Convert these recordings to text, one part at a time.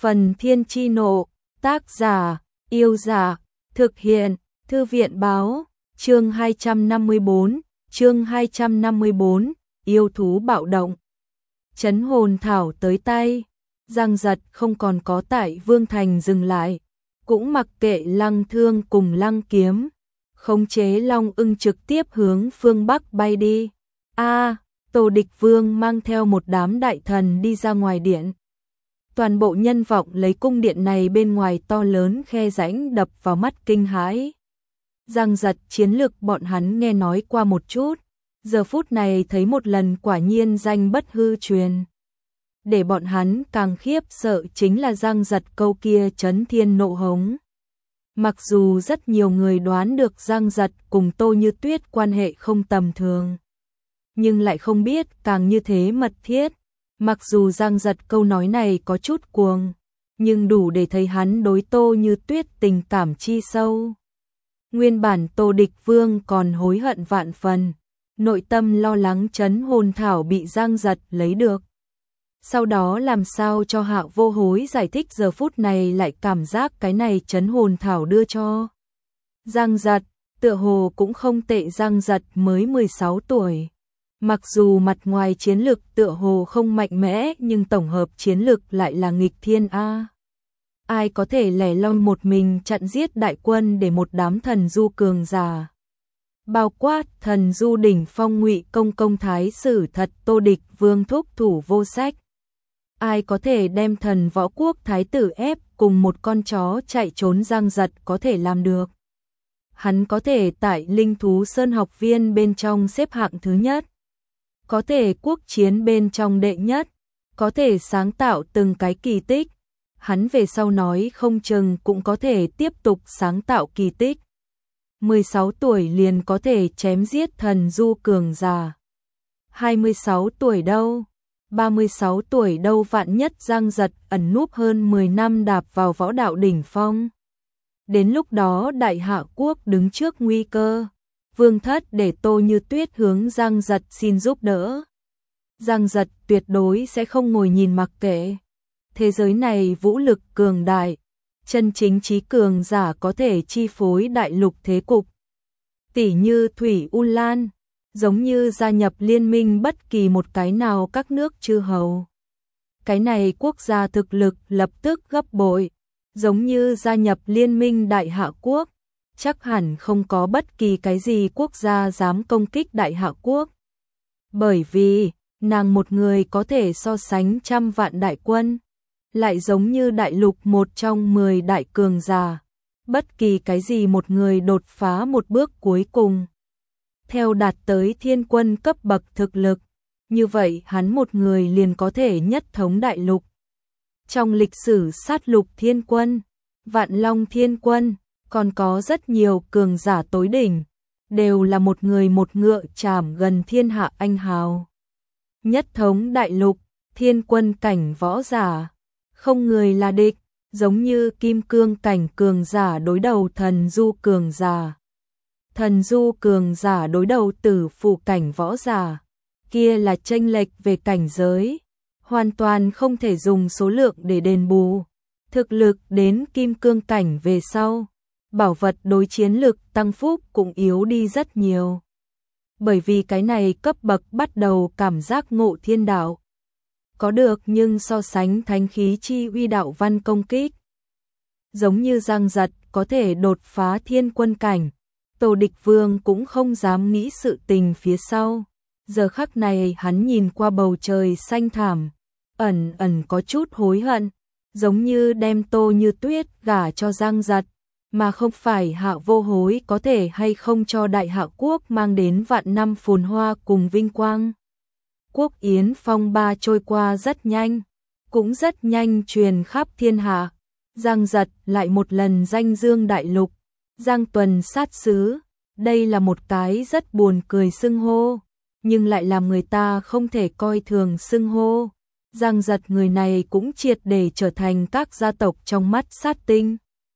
Phần Thiên Chi Nộ, tác giả, Yêu Dạ, thực hiện, Thư viện Báo, chương 254, yêu thú bạo động. Trấn hồn thảo tới tay, Giang Giật không còn có tại Vương Thành dừng lại, cũng mặc kệ Lăng Thương cùng Lăng Kiếm, khống chế Long Ưng trực tiếp hướng phương Bắc bay đi. Tô Địch Vương mang theo một đám đại thần đi ra ngoài điện. Toàn bộ nhân vọng lấy cung điện này bên ngoài to lớn khe rãnh đập vào mắt kinh hãi. Giang Giật chiến lược bọn hắn nghe nói qua một chút, giờ phút này thấy một lần quả nhiên danh bất hư truyền. Để bọn hắn càng khiếp sợ chính là Giang Giật câu kia chấn thiên nộ hống. Mặc dù rất nhiều người đoán được Giang Giật cùng Tô Như Tuyết quan hệ không tầm thường, nhưng lại không biết càng như thế mật thiết. Mặc dù Giang Giật câu nói này có chút cuồng, nhưng đủ để thấy hắn đối Tô Như Tuyết tình cảm chi sâu. Nguyên bản Tô Địch Vương còn hối hận vạn phần, nội tâm lo lắng trấn hồn thảo bị Giang Giật lấy được. Sau đó làm sao cho Hạ Vô Hối giải thích, giờ phút này lại cảm giác cái này trấn hồn thảo đưa cho Giang Giật, tựa hồ cũng không tệ. Giang Giật mới 16 tuổi. Mặc dù mặt ngoài chiến lực tựa hồ không mạnh mẽ, nhưng tổng hợp chiến lực lại là nghịch thiên a. Ai có thể lẻ loi một mình chặn giết đại quân để một đám thần du cường giả, bao quát thần du đỉnh phong Ngụy Công Thái Sử thật Tô Địch Vương thúc thủ vô sách. Ai có thể đem thần võ quốc thái tử ép cùng một con chó chạy trốn? Giang Giật có thể làm được. Hắn có thể tại Linh Thú Sơn học viên bên trong xếp hạng thứ nhất, có thể quốc chiến bên trong đệ nhất, có thể sáng tạo từng cái kỳ tích. Hắn về sau nói không chừng cũng có thể tiếp tục sáng tạo kỳ tích. 16 tuổi liền có thể chém giết thần du cường giả. 26 tuổi đâu? 36 tuổi đâu? Vạn nhất Giang Giật ẩn núp hơn 10 năm đạp vào võ đạo đỉnh phong. Đến lúc đó Đại Hạ quốc đứng trước nguy cơ. Vương thất để Tô Như Tuyết hướng Giang Giật xin giúp đỡ. Giang Giật tuyệt đối sẽ không ngồi nhìn mặc kệ. Thế giới này vũ lực cường đại, chân chính trí cường giả có thể chi phối đại lục thế cục. Tỷ như Thủy U Lan, giống như gia nhập liên minh bất kỳ một cái nào các nước chư hầu. Cái này quốc gia thực lực lập tức gấp bội, giống như gia nhập liên minh Đại Hạ quốc. Chắc hẳn không có bất kỳ cái gì quốc gia dám công kích Đại Hạ quốc. Bởi vì, nàng một người có thể so sánh trăm vạn đại quân, lại giống như đại lục một trong 10 đại cường giả. Bất kỳ cái gì một người đột phá một bước cuối cùng, theo đạt tới thiên quân cấp bậc thực lực, như vậy hắn một người liền có thể nhất thống đại lục. Trong lịch sử sát lục thiên quân, Vạn Long thiên quân, còn có rất nhiều cường giả tối đỉnh, đều là một người một ngựa chảm gần thiên hạ anh hào. Nhất thống đại lục, thiên quân cảnh võ giả, không người là địch, giống như kim cương cảnh cường giả đối đầu thần du cường giả. Thần du cường giả đối đầu tử phụ cảnh võ giả, kia là chênh lệch về cảnh giới, hoàn toàn không thể dùng số lượng để đền bù. Thực lực đến kim cương cảnh về sau, bảo vật đối chiến lực tăng phúc cũng yếu đi rất nhiều. Bởi vì cái này cấp bậc bắt đầu cảm giác ngộ thiên đạo. Có được nhưng so sánh thánh khí chi uy đạo văn công kích. Giống như Giang Giật có thể đột phá thiên quân cảnh, Tô Địch Vương cũng không dám nghĩ sự tình phía sau. Giờ khắc này hắn nhìn qua bầu trời xanh thẳm, ẩn ẩn có chút hối hận, giống như đem Tô Như Tuyết gả cho Giang Giật, mà không phải Hạ Vô Hối có thể hay không cho Đại Hạ quốc mang đến vạn năm phồn hoa cùng vinh quang. Quốc yến phong ba trôi qua rất nhanh, cũng rất nhanh truyền khắp thiên hạ. Giang Giật lại một lần danh dương đại lục, Giang Tuần sát sứ. Đây là một cái rất buồn cười xưng hô, nhưng lại làm người ta không thể coi thường xưng hô. Giang Giật người này cũng triệt để trở thành các gia tộc trong mắt sát tinh.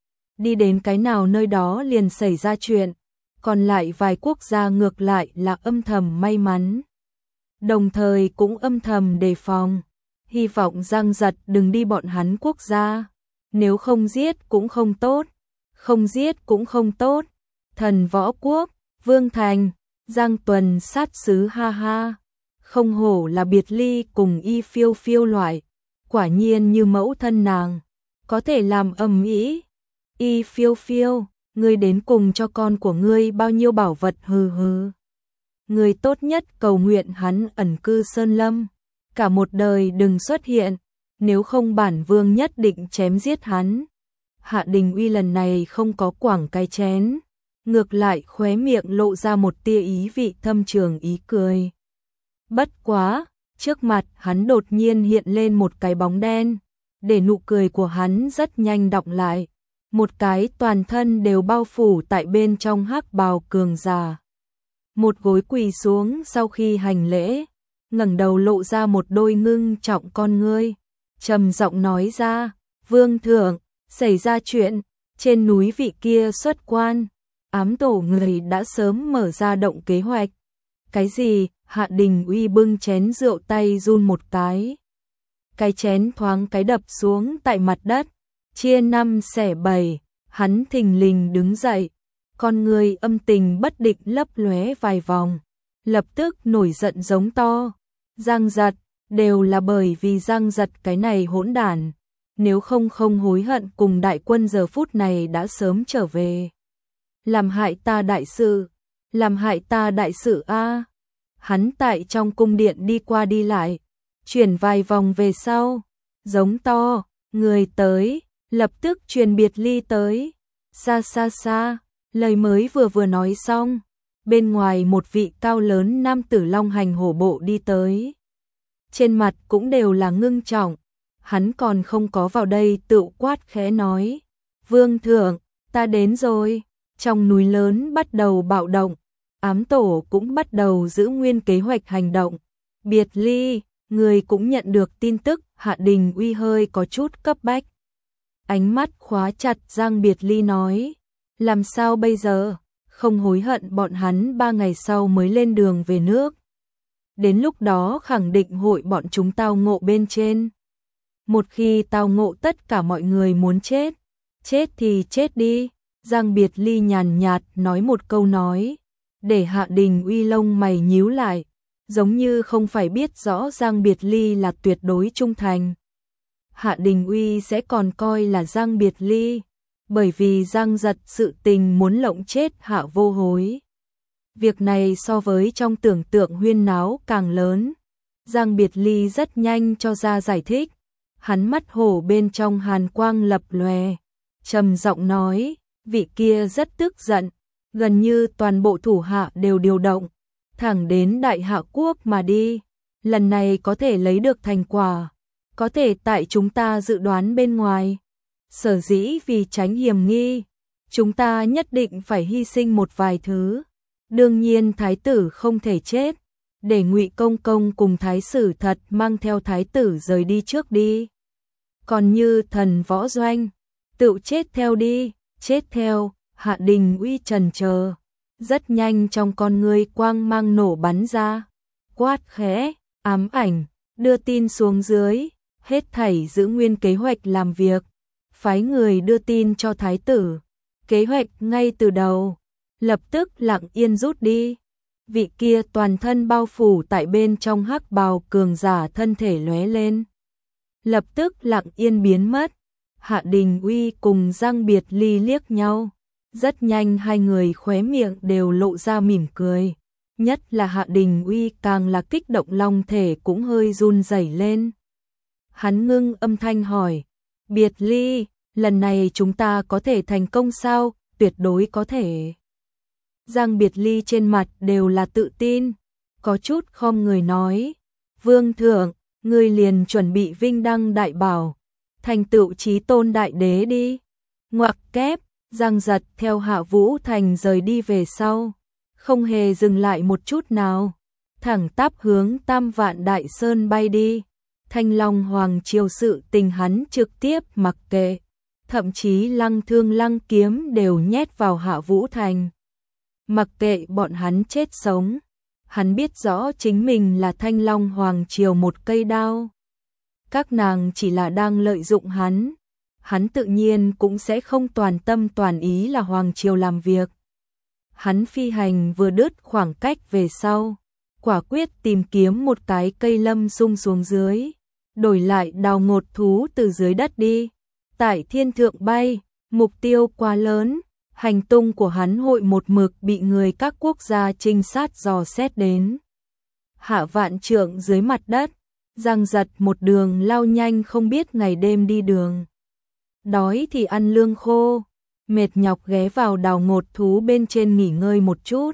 Đi đến cái nào nơi đó liền xảy ra chuyện, còn lại vài quốc gia ngược lại là âm thầm may mắn, đồng thời cũng âm thầm đề phòng. hy vọng Giang Giật đừng đi bọn hắn quốc gia, nếu không giết cũng không tốt, không giết cũng không tốt. Thần Võ Quốc, Vương Thành, Giang Tuần sát sứ ha ha, không hổ là biệt ly cùng Y Phiêu Phiêu loại, quả nhiên như mẫu thân nàng, có thể làm ầm ĩ. Y Phiêu Phiêu, ngươi đến cùng cho con của ngươi bao nhiêu bảo vật hừ hừ. Ngươi tốt nhất cầu nguyện hắn ẩn cư sơn lâm, cả một đời đừng xuất hiện, nếu không bản vương nhất định chém giết hắn. Hạ Đình Uy lần này không có quẳng cái chén, ngược lại khóe miệng lộ ra một tia ý vị thâm trường ý cười. Bất quá, trước mặt hắn đột nhiên hiện lên một cái bóng đen, để nụ cười của hắn rất nhanh đọng lại, một cái toàn thân đều bao phủ tại bên trong hắc bào cường giả. Một gối quỳ xuống sau khi hành lễ, ngẩng đầu lộ ra một đôi ngưng trọng con ngươi, trầm giọng nói ra, vương thượng, xảy ra chuyện, trên núi vị kia xuất quan, ám tổ người đã sớm mở ra động kế hoạch. Cái gì? Hạ Đình Uy bưng chén rượu tay run một cái chén thoáng cái đập xuống tại mặt đất, chia 5 xẻ 7, hắn thình lình đứng dậy, con người âm tình bất định lấp lóe vài vòng, lập tức nổi giận giống to, Giang Giật, đều là bởi vì Giang Giật cái này hỗn đản, nếu không hối hận cùng đại quân giờ phút này đã sớm trở về. Làm hại ta đại sự, làm hại ta đại sự a. Hắn tại trong cung điện đi qua đi lại, chuyển vài vòng về sau, giống to, người tới, lập tức truyền biệt ly tới. Xa xa xa, lời mới vừa nói xong, bên ngoài một vị cao lớn nam tử long hành hổ bộ đi tới. Trên mặt cũng đều là ngưng trọng, hắn còn không có vào đây tự quát khẽ nói, vương thượng, ta đến rồi. Trong núi lớn bắt đầu bạo động, ám tổ cũng bắt đầu giữ nguyên kế hoạch hành động. Biệt ly, người cũng nhận được tin tức, Hạ Đình Uy hơi có chút cấp bách. Ánh mắt khóa chặt Giang Biệt Ly nói, làm sao bây giờ, không hối hận bọn hắn 3 ngày sau mới lên đường về nước. Đến lúc đó khẳng định hội bọn chúng tao ngộ bên trên. Một khi tao ngộ tất cả mọi người muốn chết, chết thì chết đi. Giang Biệt Ly nhàn nhạt nói một câu nói, để Hạ Đình Uy lông mày nhíu lại, giống như không phải biết rõ Giang Biệt Ly là tuyệt đối trung thành. Hạ Đình Uy sẽ còn coi là Giang Biệt Ly, bởi vì Giang Giật sự tình muốn lộng chết Hạ Vô Hối. Việc này so với trong tưởng tượng huyên náo càng lớn. Giang Biệt Ly rất nhanh cho ra giải thích, hắn mắt hổ bên trong hàn quang lập lòe, trầm giọng nói, vị kia rất tức giận, gần như toàn bộ thủ hạ đều điều động, thẳng đến Đại Hạ Quốc mà đi. Lần này có thể lấy được thành quả, có thể tại chúng ta dự đoán bên ngoài. Sở dĩ vì tránh hiểm nghi, chúng ta nhất định phải hy sinh một vài thứ. Đương nhiên thái tử không thể chết, để Ngụy Công Công cùng thái sử thật mang theo thái tử rời đi trước đi. Còn như Thần Võ Doanh, tự chết theo đi. Chết theo. Hạ Đình Uy trần chờ, rất nhanh trong con ngươi quang mang nổ bắn ra, quát khẽ, ám ảnh, đưa tin xuống dưới, hết thảy giữ nguyên kế hoạch làm việc, phái người đưa tin cho thái tử, kế hoạch ngay từ đầu, lập tức lặng yên rút đi. Vị kia toàn thân bao phủ tại bên trong hắc bào cường giả thân thể lóe lên, lập tức lặng yên biến mất. Hạ Đình Uy cùng Giang Biệt Ly liếc nhau, rất nhanh hai người khóe miệng đều lộ ra mỉm cười, nhất là Hạ Đình Uy càng là kích động, long thể cũng hơi run rẩy lên. Hắn ngưng âm thanh hỏi, Biệt Ly, lần này chúng ta có thể thành công sao? Tuyệt đối có thể. Giang Biệt Ly trên mặt đều là tự tin, có chút khom người nói, vương thượng, ngươi liền chuẩn bị vinh đăng đại bảo, thành tựu chí tôn đại đế đi. Ngoặc kép, Giang Giật theo Hạ Vũ Thành rời đi về sau, không hề dừng lại một chút nào, thẳng tắp hướng Tam Vạn Đại Sơn bay đi. Thanh Long Hoàng triều sự tình hắn trực tiếp mặc kệ, thậm chí Lăng Thương Lăng Kiếm đều nhét vào Hạ Vũ Thành. Mặc kệ bọn hắn chết sống, hắn biết rõ chính mình là Thanh Long Hoàng triều một cây đao. các nàng chỉ là đang lợi dụng hắn tự nhiên cũng sẽ không toàn tâm toàn ý là hoàng triều làm việc. Hắn phi hành vừa đứt khoảng cách về sau, quả quyết tìm kiếm một cái cây lâm sung xuống dưới, đổi lại đào ngột thú từ dưới đất đi. Tại thiên thượng bay, mục tiêu quá lớn, hành tung của hắn hội một mực bị người các quốc gia trinh sát dò xét đến. Hạ vạn trượng dưới mặt đất, Giang Giật một đường lao nhanh không biết ngày đêm đi đường. Đói thì ăn lương khô, mệt nhọc ghé vào đào ngột thú bên trên nghỉ ngơi một chút.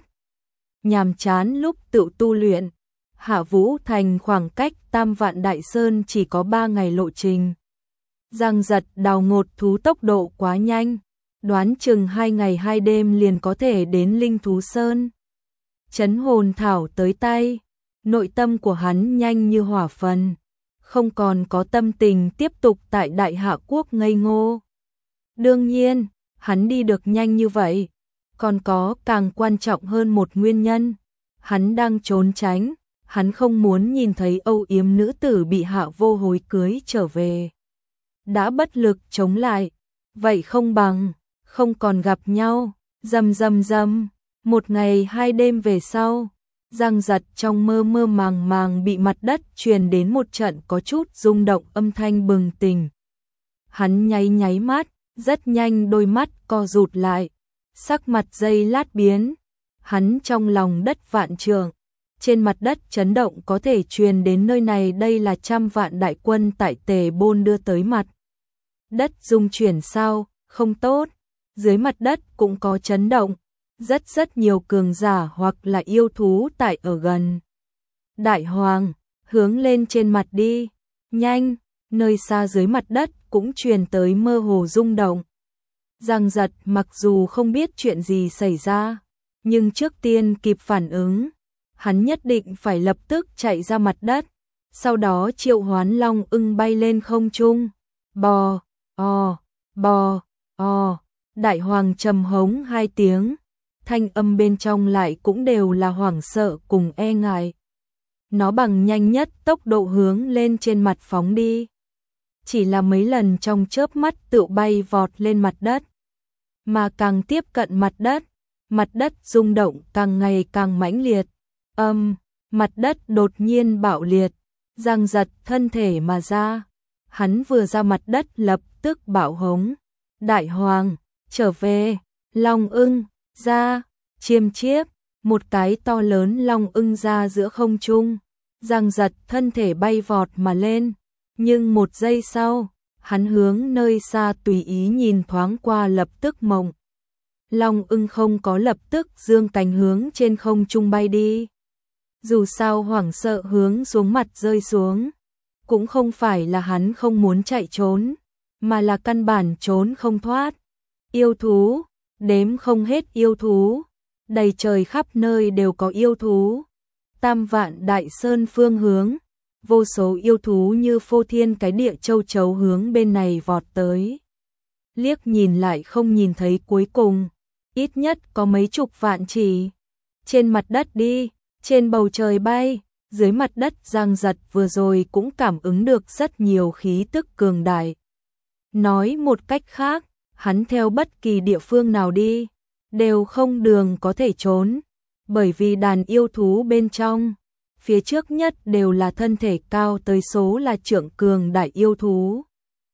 Nhàm chán lúc tự tu luyện, Hạ Vũ Thành khoảng cách Tam Vạn Đại Sơn chỉ có 3 ngày lộ trình. Giang Giật đào ngột thú tốc độ quá nhanh, đoán chừng 2 ngày 2 đêm liền có thể đến Linh Thú Sơn. Trấn hồn thảo tới tay, nội tâm của hắn nhanh như hỏa phần, không còn có tâm tình tiếp tục tại Đại Hạ Quốc ngây ngô. Đương nhiên, hắn đi được nhanh như vậy, còn có càng quan trọng hơn một nguyên nhân, hắn đang trốn tránh, hắn không muốn nhìn thấy âu yếm nữ tử bị Hạ Vô Hối cưới trở về. Đã bất lực chống lại, vậy không bằng không còn gặp nhau. Rầm rầm rầm, 1 ngày 2 đêm về sau, Giang Giật trong mơ mơ màng màng bị mặt đất truyền đến một trận có chút rung động âm thanh bừng tỉnh. Hắn nháy nháy mắt, rất nhanh đôi mắt co rụt lại, sắc mặt giây lát biến, hắn trong lòng đất vạn trượng, trên mặt đất chấn động có thể truyền đến nơi này, đây là 100 vạn đại quân tại Tề Bôn đưa tới mặt. Đất rung chuyển sao, không tốt, dưới mặt đất cũng có chấn động, rất nhiều cường giả hoặc là yêu thú tại ở gần. Đại Hoàng, hướng lên trên mặt đi, nhanh, nơi xa dưới mặt đất cũng truyền tới mơ hồ rung động. Giang Giật mặc dù không biết chuyện gì xảy ra, nhưng trước tiên kịp phản ứng, hắn nhất định phải lập tức chạy ra mặt đất, sau đó triệu hoán long ưng bay lên không trung. Bò, bò, Đại Hoàng trầm hống 2 tiếng, thanh âm bên trong lại cũng đều là hoảng sợ cùng e ngại. Nó bằng nhanh nhất tốc độ hướng lên trên mặt phóng đi. Chỉ là mấy lần trong chớp mắt tự bay vọt lên mặt đất. Mà càng tiếp cận mặt đất rung động càng ngày càng mãnh liệt. Mặt đất đột nhiên bạo liệt, Giang Giật thân thể mà ra. Hắn vừa ra mặt đất lập tức bạo hống. Đại Hoàng, trở về, long ưng, ra, chiêm chiếp, một cái to lớn long ưng ra giữa không trung. Giang Giật thân thể bay vọt mà lên, nhưng 1 giây sau, hắn hướng nơi xa tùy ý nhìn thoáng qua lập tức mộng. Long ưng không có lập tức dương cánh hướng trên không trung bay đi. Dù sao hoảng sợ hướng xuống mặt rơi xuống, cũng không phải là hắn không muốn chạy trốn, mà là căn bản trốn không thoát. Yêu thú, đếm không hết yêu thú, đầy trời khắp nơi đều có yêu thú. Tam Vạn Đại Sơn phương hướng, vô số yêu thú như phô thiên cái địa châu chấu hướng bên này vọt tới. Liếc nhìn lại không nhìn thấy cuối cùng, ít nhất có mấy chục vạn chỉ. Trên mặt đất đi, trên bầu trời bay, dưới mặt đất. Giang Giật vừa rồi cũng cảm ứng được rất nhiều khí tức cường đại. Nói một cách khác, hắn theo bất kỳ địa phương nào đi, đều không đường có thể trốn, bởi vì đàn yêu thú bên trong, phía trước nhất đều là thân thể cao tới số là trượng cường đại yêu thú.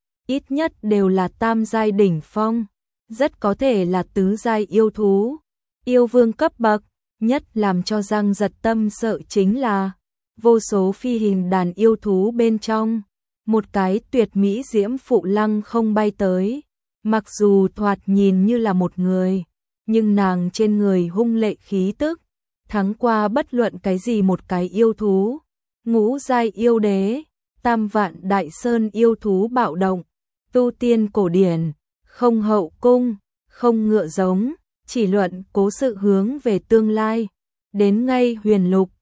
Ít nhất đều là tam giai đỉnh phong, rất có thể là tứ giai yêu thú, yêu vương cấp bậc. Nhất làm cho Giang Giật tâm sợ chính là vô số phi hình đàn yêu thú bên trong, một cái tuyệt mỹ diễm phụ lăng không bay tới, mặc dù thoạt nhìn như là một người, nhưng nàng trên người hung lệ khí tức, thắng qua bất luận cái gì một cái yêu thú. Ngũ giai yêu đế, Tam Vạn Đại Sơn yêu thú bạo động, tu tiên cổ điển, không hậu cung, không ngựa giống, chỉ luận cố sự hướng về tương lai, đến ngay huyền lục,